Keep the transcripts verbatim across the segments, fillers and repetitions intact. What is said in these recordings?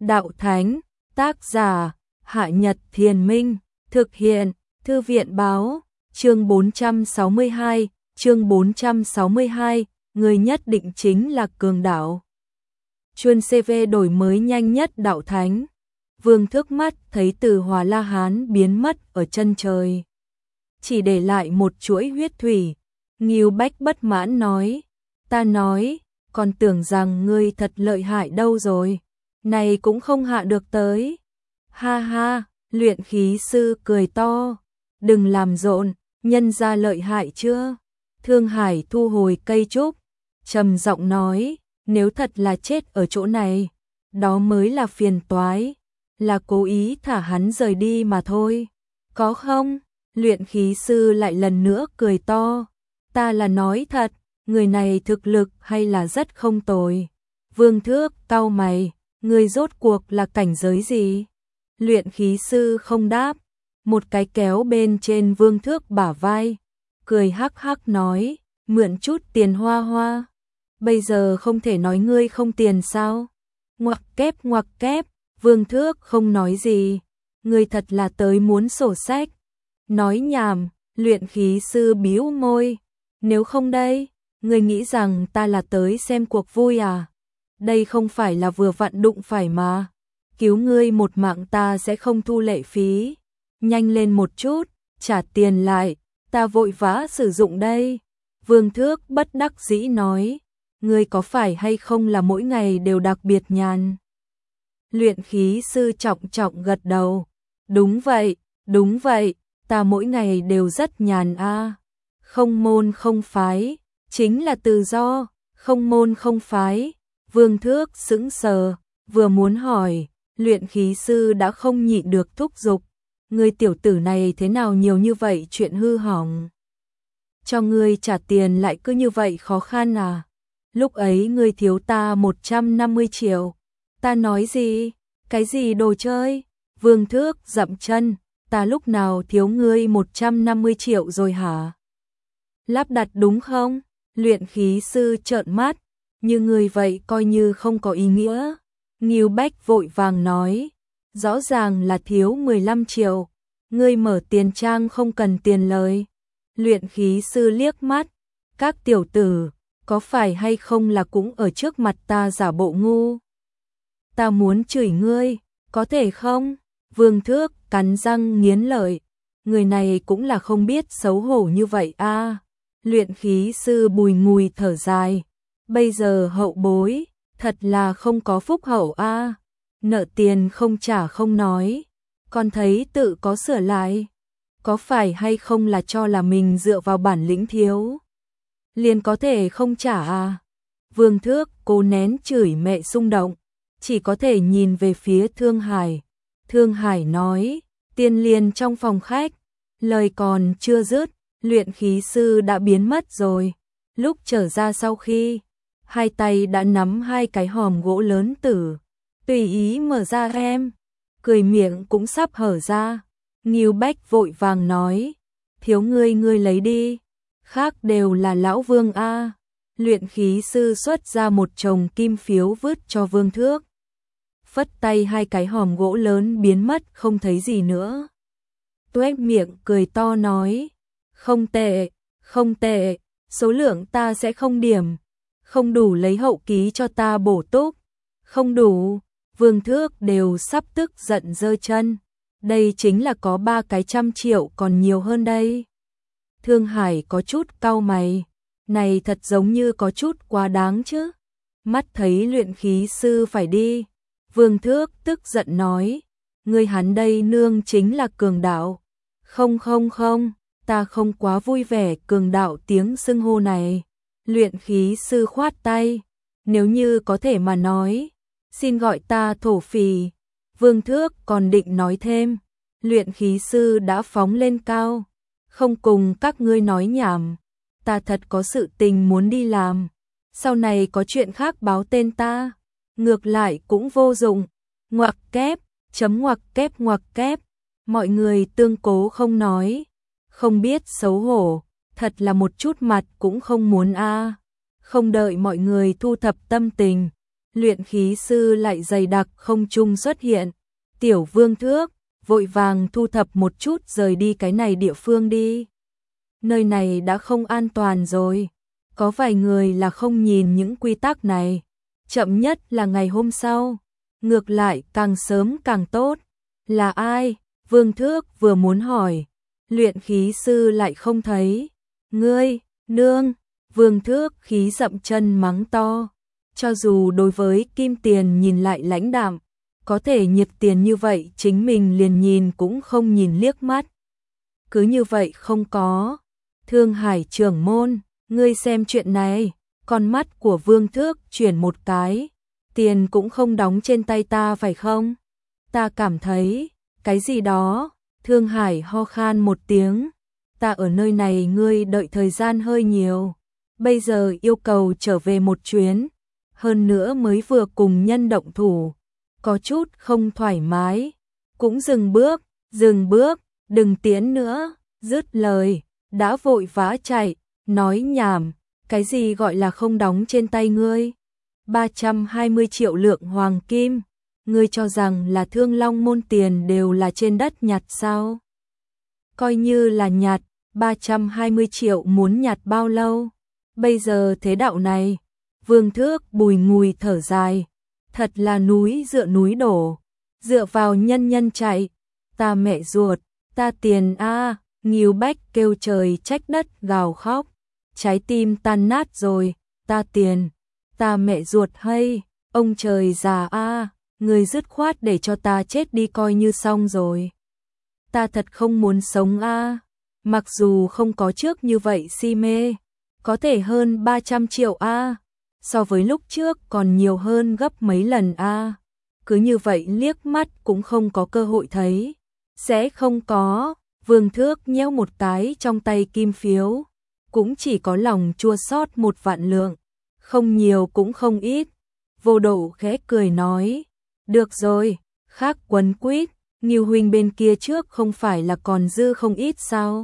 đạo thánh, tác giả, Hạ Nhật Thiền Minh, thực hiện, Thư viện báo, chương bốn trăm sáu mươi hai, chương bốn trăm sáu mươi hai, người nhất định chính là cường đạo. Chuyên xê vê đổi mới nhanh nhất đạo thánh. Vương Thước mắt thấy Từ Hòa La Hán biến mất ở chân trời, chỉ để lại một chuỗi huyết thủy. Ngưu Bách bất mãn nói, ta nói, còn tưởng rằng ngươi thật lợi hại đâu rồi, này cũng không hạ được tới. Ha ha, luyện khí sư cười to, đừng làm rộn, nhân ra lợi hại chưa? Thương Hải thu hồi cây trúc, trầm giọng nói, nếu thật là chết ở chỗ này, đó mới là phiền toái, là cố ý thả hắn rời đi mà thôi. Có không? Luyện khí sư lại lần nữa cười to, ta là nói thật, người này thực lực hay là rất không tồi. Vương Thước cau mày, người rốt cuộc là cảnh giới gì? Luyện khí sư không đáp, một cái kéo bên trên Vương Thước bả vai, cười hắc hắc nói, mượn chút tiền hoa hoa. Bây giờ không thể nói ngươi không tiền sao? Ngoặc kép ngoặc kép, Vương Thước không nói gì, ngươi thật là tới muốn sổ sách. Nói nhảm, luyện khí sư bĩu môi, nếu không đây, ngươi nghĩ rằng ta là tới xem cuộc vui à? Đây không phải là vừa vặn đụng phải mà, cứu ngươi một mạng ta sẽ không thu lệ phí, nhanh lên một chút, trả tiền lại, ta vội vã sử dụng đây. Vương Thước bất đắc dĩ nói, ngươi có phải hay không là mỗi ngày đều đặc biệt nhàn? Luyện khí sư trọng trọng gật đầu, đúng vậy, đúng vậy, ta mỗi ngày đều rất nhàn a. À. Không môn không phái, chính là tự do, không môn không phái. Vương Thước sững sờ, vừa muốn hỏi, luyện khí sư đã không nhịn được thúc giục, ngươi tiểu tử này thế nào nhiều như vậy chuyện hư hỏng? Cho ngươi trả tiền lại cứ như vậy khó khăn à? Lúc ấy ngươi thiếu ta một trăm năm mươi triệu. Ta nói gì? Cái gì đồ chơi? Vương Thước dậm chân, ta lúc nào thiếu ngươi một trăm năm mươi triệu rồi hả? Lắp đặt đúng không? Luyện khí sư trợn mắt, như ngươi vậy coi như không có ý nghĩa. Ngưu Bách vội vàng nói, rõ ràng là thiếu mười lăm triệu, ngươi mở tiền trang không cần tiền lời. Luyện khí sư liếc mắt, các tiểu tử, có phải hay không là cũng ở trước mặt ta giả bộ ngu? Ta muốn chửi ngươi, có thể không? Vương Thước cắn răng nghiến lợi, người này cũng là không biết xấu hổ như vậy a. À. Luyện khí sư bùi ngùi thở dài, bây giờ hậu bối, thật là không có phúc hậu a. À. Nợ tiền không trả không nói, còn thấy tự có sửa lại, có phải hay không là cho là mình dựa vào bản lĩnh thiếu liền có thể không trả à? Vương Thước cố nén chửi mẹ xung động, chỉ có thể nhìn về phía Thương Hải. Thương Hải nói, tiên liền trong phòng khách, lời còn chưa dứt, luyện khí sư đã biến mất rồi. Lúc trở ra sau khi, hai tay đã nắm hai cái hòm gỗ lớn tử, tùy ý mở ra em, cười miệng cũng sắp hở ra. Ngưu Bách vội vàng nói, thiếu ngươi ngươi lấy đi, khác đều là lão Vương a. À. Luyện khí sư xuất ra một chồng kim phiếu vứt cho Vương Thước. Phất tay hai cái hòm gỗ lớn biến mất không thấy gì nữa. Tuét miệng cười to nói, không tệ, không tệ, số lượng ta sẽ không điểm, không đủ lấy hậu ký cho ta bổ túc, không đủ. Vương Thước đều sắp tức giận giơ chân, đây chính là có ba cái trăm triệu còn nhiều hơn đây. Thương Hải có chút cau mày, này thật giống như có chút quá đáng chứ. Mắt thấy luyện khí sư phải đi, Vương Thước tức giận nói, ngươi hắn đây nương chính là cường đạo. Không không không, ta không quá vui vẻ cường đạo tiếng xưng hô này. Luyện khí sư khoát tay, nếu như có thể mà nói, xin gọi ta thổ phỉ. Vương Thước còn định nói thêm, luyện khí sư đã phóng lên cao, không cùng các ngươi nói nhảm, ta thật có sự tình muốn đi làm, sau này có chuyện khác báo tên ta, ngược lại cũng vô dụng. Ngoặc kép, chấm ngoặc kép ngoặc kép, mọi người tương cố không nói, không biết xấu hổ, thật là một chút mặt cũng không muốn a. À. Không đợi mọi người thu thập tâm tình, luyện khí sư lại dày đặc không trung xuất hiện. Tiểu Vương Thước, vội vàng thu thập một chút rời đi cái này địa phương đi. Nơi này đã không an toàn rồi. Có vài người là không nhìn những quy tắc này. Chậm nhất là ngày hôm sau. Ngược lại càng sớm càng tốt. Là ai? Vương Thước vừa muốn hỏi. Luyện khí sư lại không thấy. Ngươi, nương. Vương Thước khí dậm chân mắng to. Cho dù đối với Kim Tiền nhìn lại lãnh đạm, có thể nhiệt tiền như vậy chính mình liền nhìn cũng không nhìn liếc mắt. Cứ như vậy không có. Thương Hải trưởng môn, ngươi xem chuyện này. Con mắt của Vương Thước chuyển một cái. Tiền cũng không đóng trên tay ta phải không? Ta cảm thấy, cái gì đó. Thương Hải ho khan một tiếng. Ta ở nơi này ngươi đợi thời gian hơi nhiều. Bây giờ yêu cầu trở về một chuyến. Hơn nữa mới vừa cùng nhân động thủ. Có chút không thoải mái. Cũng dừng bước, dừng bước, đừng tiến nữa. Dứt lời, đã vội vã chạy, nói nhảm. Cái gì gọi là không đóng trên tay ngươi? ba trăm hai mươi triệu lượng hoàng kim. Ngươi cho rằng là Thương Long môn tiền đều là trên đất nhặt sao? Coi như là nhặt, ba trăm hai mươi triệu muốn nhặt bao lâu? Bây giờ thế đạo này, Vương Thước bùi ngùi thở dài. Thật là núi dựa núi đổ, dựa vào nhân nhân chạy. Ta mẹ ruột, ta tiền a à, Ngưu Bách kêu trời trách đất gào khóc. Trái tim tan nát rồi, ta tiền, ta mẹ ruột hay, ông trời già a à, người dứt khoát để cho ta chết đi coi như xong rồi. Ta thật không muốn sống a à. Mặc dù không có trước như vậy si mê, có thể hơn ba trăm triệu a à. So với lúc trước còn nhiều hơn gấp mấy lần a à. Cứ như vậy liếc mắt cũng không có cơ hội thấy. Sẽ không có. Vương Thước nhéo một cái trong tay kim phiếu. Cũng chỉ có lòng chua xót một vạn lượng. Không nhiều cũng không ít. Vô Độ khẽ cười nói. Được rồi, khác quấn quýt. Ngưu huynh bên kia trước không phải là còn dư không ít sao?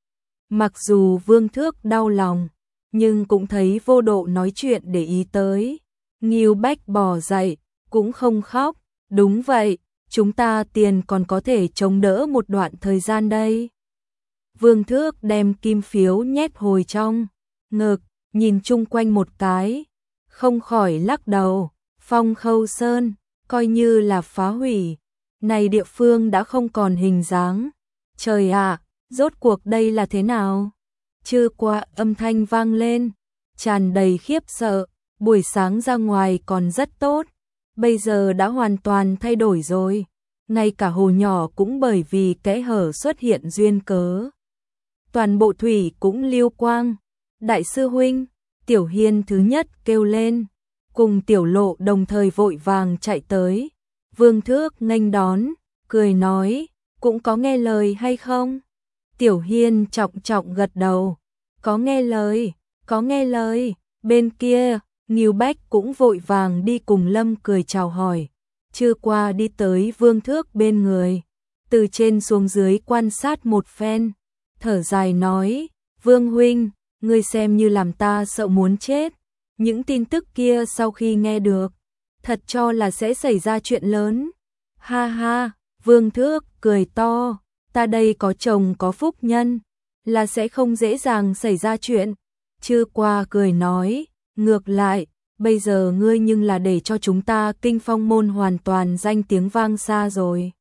Mặc dù Vương Thước đau lòng, nhưng cũng thấy Vô Độ nói chuyện để ý tới. Ngưu Bách bò dậy, cũng không khóc. Đúng vậy, chúng ta tiền còn có thể chống đỡ một đoạn thời gian đây. Vương Thước đem kim phiếu nhét hồi trong ngực, nhìn chung quanh một cái, không khỏi lắc đầu. Phong Khâu Sơn, coi như là phá hủy. Này địa phương đã không còn hình dáng. Trời ạ, à, rốt cuộc đây là thế nào? Chưa qua âm thanh vang lên, tràn đầy khiếp sợ. Buổi sáng ra ngoài còn rất tốt, bây giờ đã hoàn toàn thay đổi rồi. Ngay cả hồ nhỏ cũng bởi vì kẽ hở xuất hiện duyên cớ. Toàn bộ thủy cũng lưu quang. Đại sư huynh, Tiểu Hiên thứ nhất kêu lên, cùng Tiểu Lộ đồng thời vội vàng chạy tới. Vương Thước nghênh đón, cười nói, cũng có nghe lời hay không? Tiểu Hiên trọng trọng gật đầu, có nghe lời, có nghe lời. Bên kia, Ngưu Bách cũng vội vàng đi cùng Lâm cười chào hỏi. Chưa qua đi tới Vương Thước bên người, từ trên xuống dưới quan sát một phen, thở dài nói, Vương huynh, ngươi xem như làm ta sợ muốn chết. Những tin tức kia sau khi nghe được, thật cho là sẽ xảy ra chuyện lớn. Ha ha, Vương Thước cười to, ta đây có chồng có phúc nhân, là sẽ không dễ dàng xảy ra chuyện. Chưa qua cười nói, ngược lại, bây giờ ngươi nhưng là để cho chúng ta Kinh Phong môn hoàn toàn danh tiếng vang xa rồi.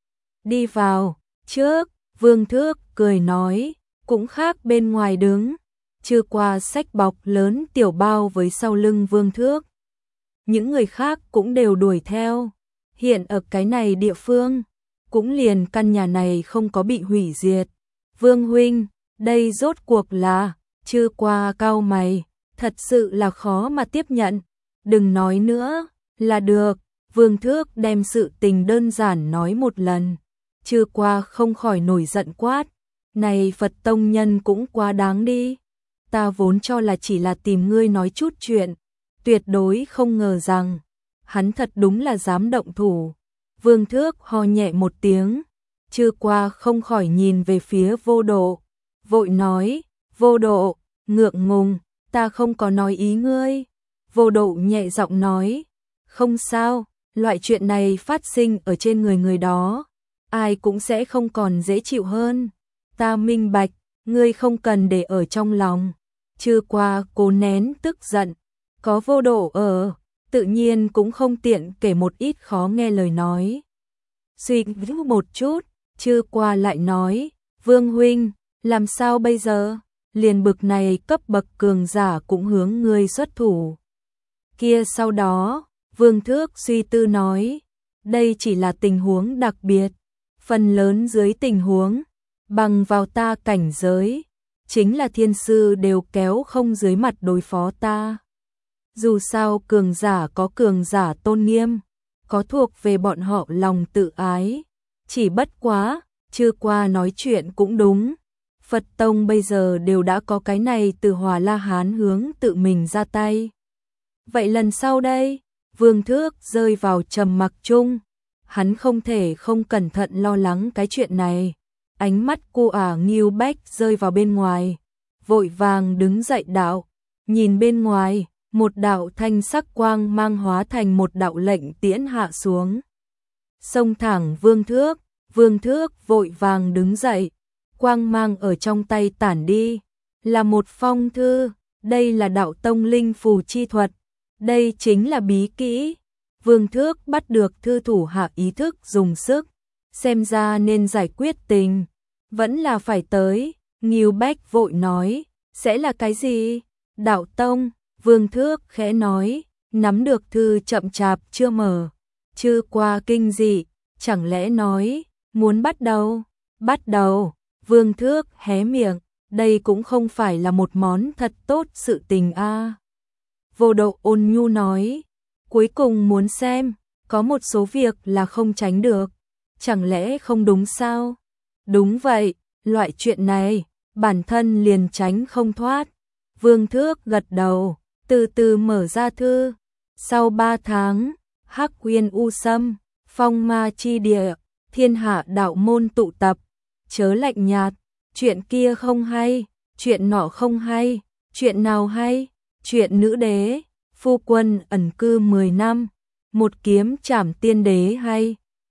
Đi vào, trước, Vương Thước cười nói, cũng khác bên ngoài đứng. Chưa qua xách bọc lớn tiểu bao với sau lưng Vương Thước. Những người khác cũng đều đuổi theo. Hiện ở cái này địa phương, cũng liền căn nhà này không có bị hủy diệt. Vương huynh, đây rốt cuộc là, chưa qua cau mày, thật sự là khó mà tiếp nhận. Đừng nói nữa, là được. Vương Thước đem sự tình đơn giản nói một lần. Chưa qua không khỏi nổi giận quát. Này Phật tông nhân cũng quá đáng đi. Ta vốn cho là chỉ là tìm ngươi nói chút chuyện. Tuyệt đối không ngờ rằng, hắn thật đúng là dám động thủ. Vương Thước ho nhẹ một tiếng. Chưa qua không khỏi nhìn về phía Vô Độ. Vội nói, Vô Độ, ngượng ngùng, ta không có nói ý ngươi. Vô Độ nhẹ giọng nói, Không sao, loại chuyện này phát sinh ở trên người người đó, ai cũng sẽ không còn dễ chịu hơn. Ta minh bạch, ngươi không cần để ở trong lòng. Trưa qua cố nén tức giận, có Vô Độ ở, tự nhiên cũng không tiện kể một ít khó nghe lời nói. Suy nghĩ một chút, trưa qua lại nói, Vương huynh, làm sao bây giờ? Liền bực này cấp bậc cường giả cũng hướng ngươi xuất thủ. Kia sau đó, Vương Thước suy tư nói, đây chỉ là tình huống đặc biệt, phần lớn dưới tình huống, bằng vào ta cảnh giới, chính là thiên sư đều kéo không dưới mặt đối phó ta. Dù sao cường giả có cường giả tôn nghiêm, có thuộc về bọn họ lòng tự ái, chỉ bất quá, chưa qua nói chuyện cũng đúng. Phật Tông bây giờ đều đã có cái này từ Hòa La Hán hướng tự mình ra tay. Vậy lần sau đây, Vương Thước rơi vào trầm mặc chung, hắn không thể không cẩn thận lo lắng cái chuyện này. Ánh mắt cô ả Nghiêu Bách rơi vào bên ngoài, vội vàng đứng dậy đạo, nhìn bên ngoài, một đạo thanh sắc quang mang hóa thành một đạo lệnh tiễn hạ xuống. Xông thẳng Vương Thước, Vương Thước vội vàng đứng dậy, quang mang ở trong tay tản đi, là một phong thư, đây là đạo tông linh phù chi thuật, đây chính là bí kỹ. Vương Thước bắt được thư thủ hạ ý thức dùng sức, xem ra nên giải quyết tình, vẫn là phải tới. Nghiêu Bách vội nói, sẽ là cái gì? Đạo tông, Vương Thước khẽ nói, nắm được thư chậm chạp chưa mở, chưa qua kinh dị, chẳng lẽ nói, muốn bắt đầu, bắt đầu. Vương Thước hé miệng, đây cũng không phải là một món thật tốt sự tình a. À. Vô Độ ôn nhu nói, cuối cùng muốn xem, có một số việc là không tránh được, chẳng lẽ không đúng sao? Đúng vậy, loại chuyện này, bản thân liền tránh không thoát. Vương Thước gật đầu, từ từ mở ra thư. Sau ba tháng, Hắc Uyên U Sâm, Phong Ma Chi Địa, thiên hạ đạo môn tụ tập, chớ lạnh nhạt, chuyện kia không hay, chuyện nọ không hay, chuyện nào hay, chuyện nữ đế, phu quân ẩn cư mười năm, một kiếm trảm tiên đế hay.